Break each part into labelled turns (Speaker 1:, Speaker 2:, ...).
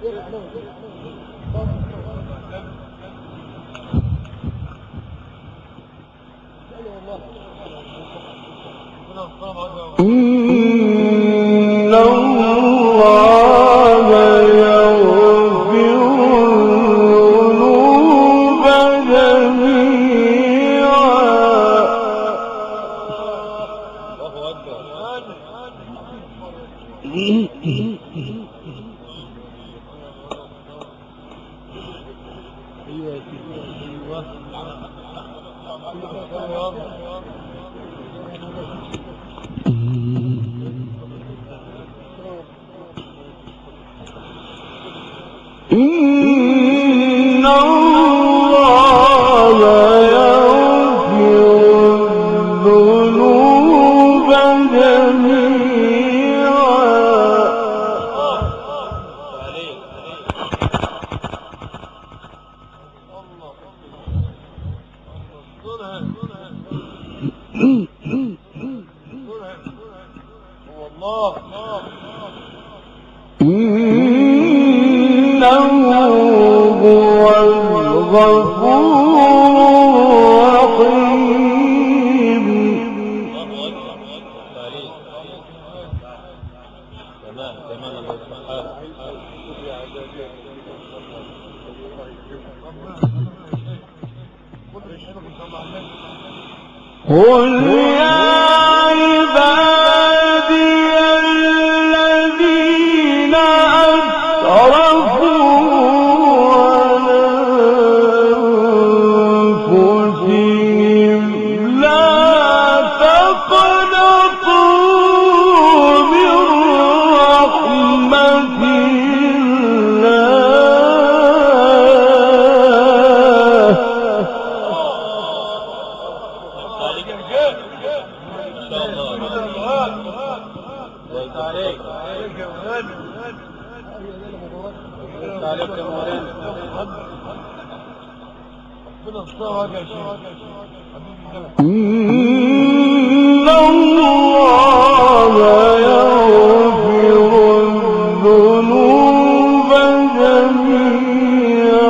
Speaker 1: إن الله يغفر الذنوب جميعا. إن الله يغفر الذنوب إنه هو الغفور الرحيم. قل يا عبادي الذين أسرفوا على أنفسهم لا تقنطوا من رحمة إن الله يغفر الذنوب جميعا.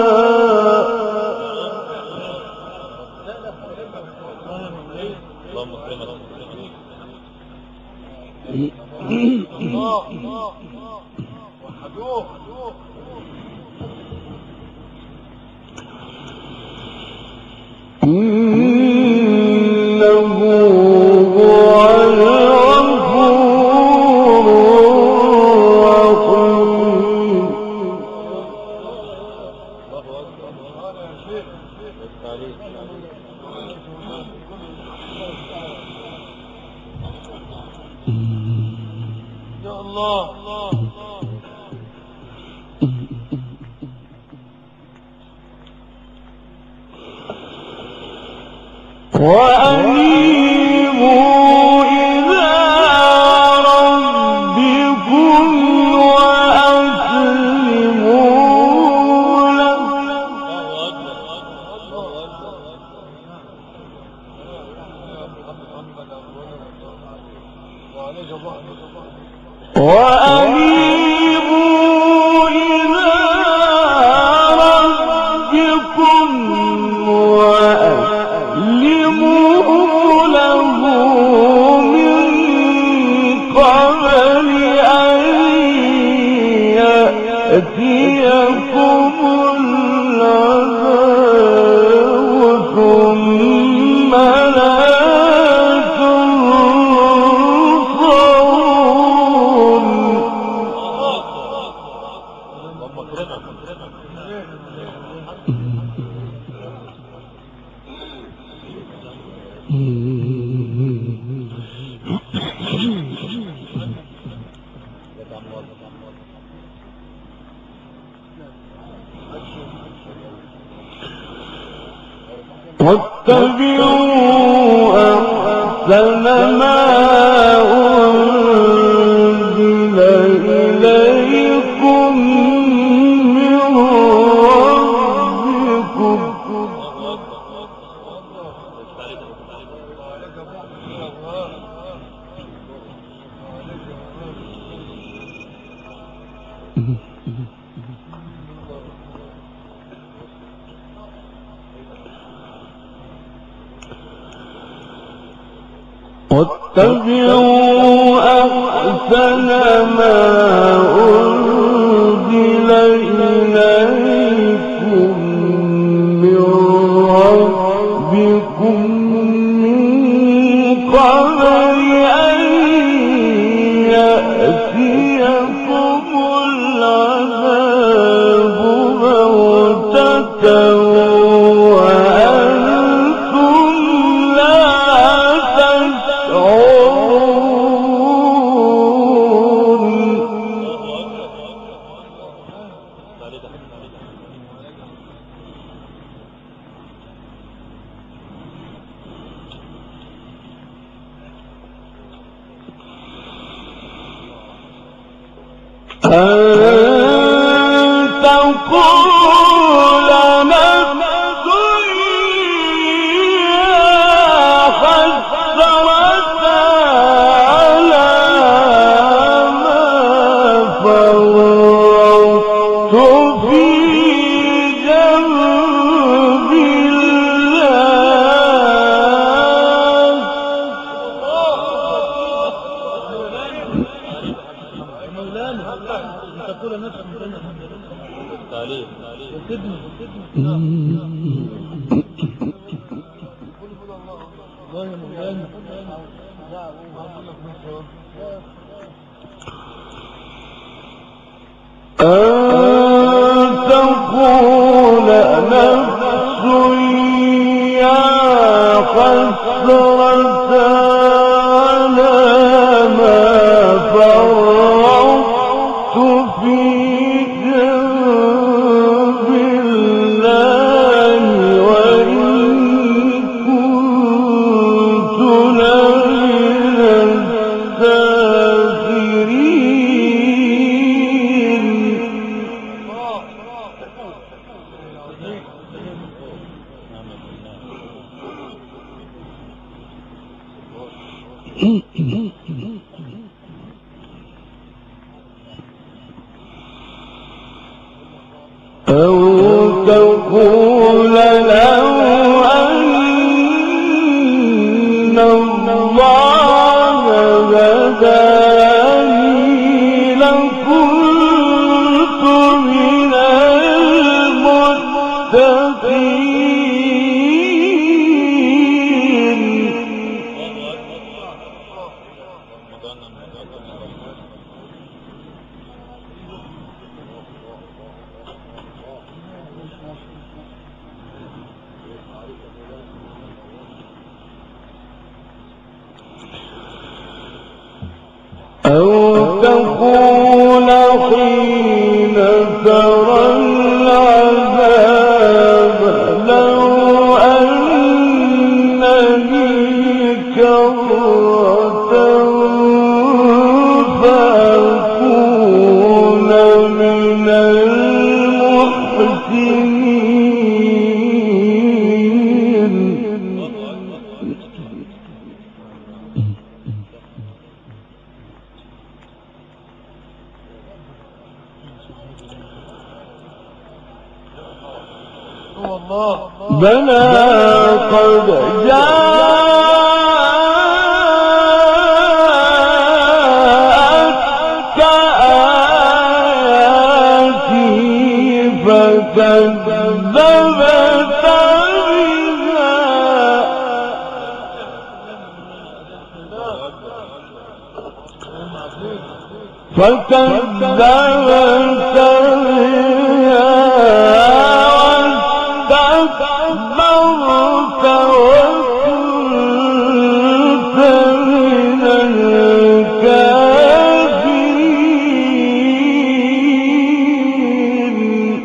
Speaker 1: إنه هو الغفور الرحيم. يا الله وأنيبوا إلى ربكم وأسلموا له وأنيبوا إلى ربكم وأسلموا له من قبل أن يأتيكم العذاب ثم لا تنصرون. واتبعوا أحسن ما أنزل إليكم من ربكم واتبعوا أحسن ما أنزل إليكم من ربكم من قبل أن يأتيكم العذاب بغتة تقول نفس يا حسرة على ما فرطت في جنب تقول نفس يا حسرة على ما فرطت في جنب الله وإن كنت لمن الساخرين. أو تقول لو أن الله هداني لكنت من المتقين. أو تقول حين ترى العذاب لو أن لي كرة فأكون من المحسنين. بلى قد جاءتك آياتي فكذبت بها فكذبت بها واستكبرت وكنت من الكافرين.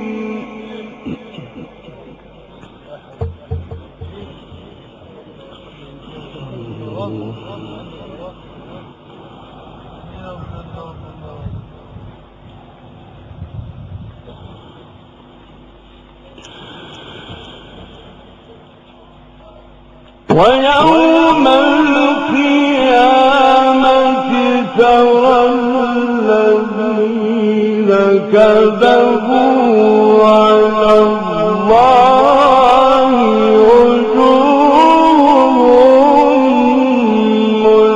Speaker 1: ويوم القيامة ترى الذين كذبوا على الله وجوههم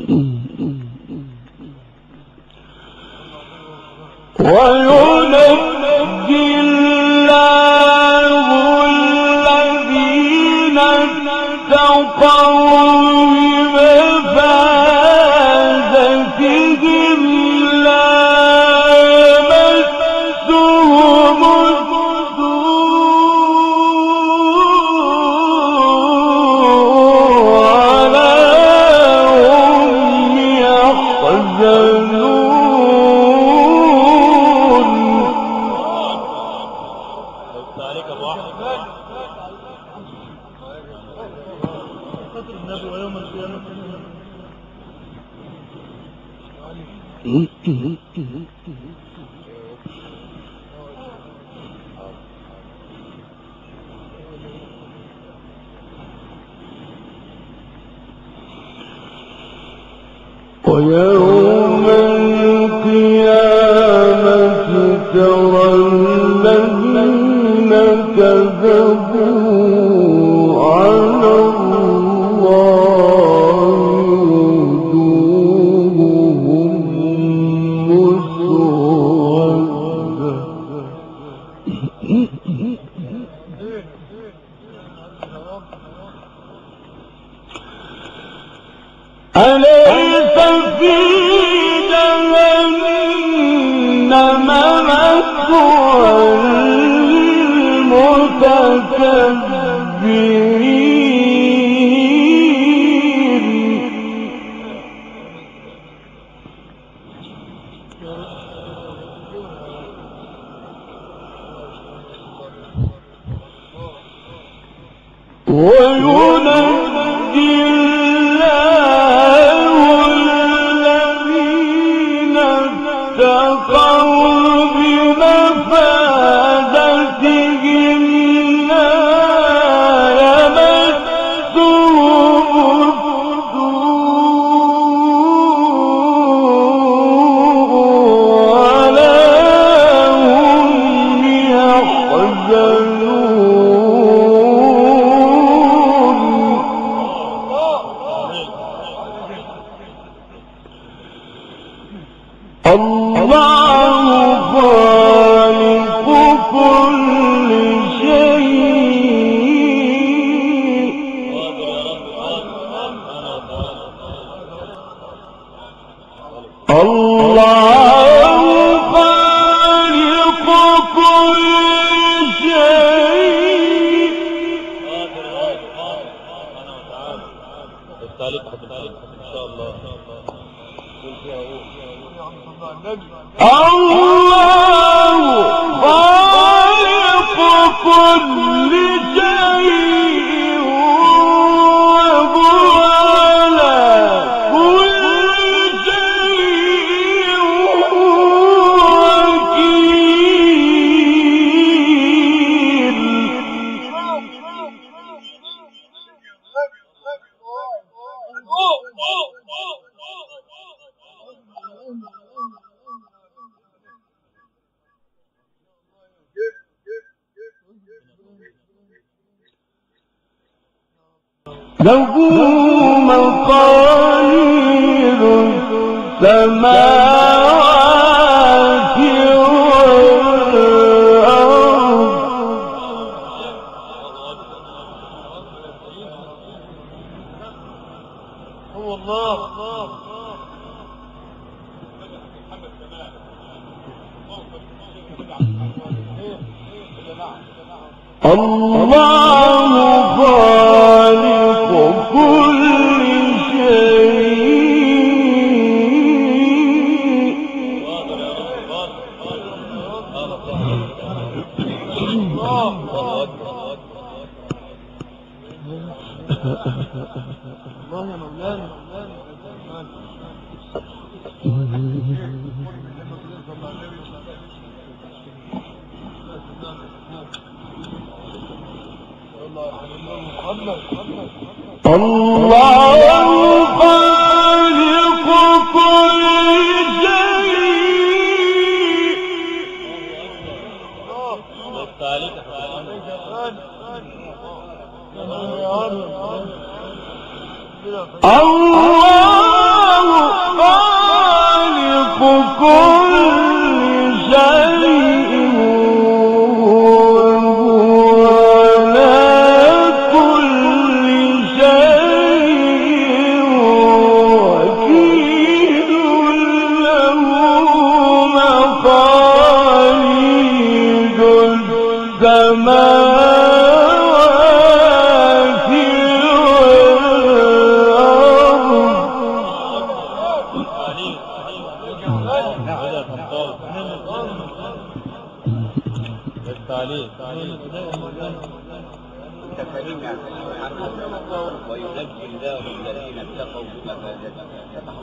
Speaker 1: وينجي الله الذين اتقوا بمفازتهم لا يمسهم السوء ولا هم يحزنون. ويوم القيامة ترى الذين كذبوا على الله وجوههم مسودة أليس في جهنم مثوى للمتكبرين. وينجي الله الذين اتقوا بمفازتهم لا يمسهم السوء ولا هم يحزنون. الله خالق كل شيء. الله خالق كل شيء.
Speaker 2: إن شاء الله.
Speaker 1: الله خالق كل شيء وهو على كل شيء وكيل. له مقاليد السماوات والأرض.
Speaker 2: هو الله.
Speaker 1: الله خالق كل
Speaker 2: الله يا مولانا.
Speaker 1: الله خالق كل شيء. الله
Speaker 2: عليك.
Speaker 3: وينجي الله الذين اتقوا بمفازتهم.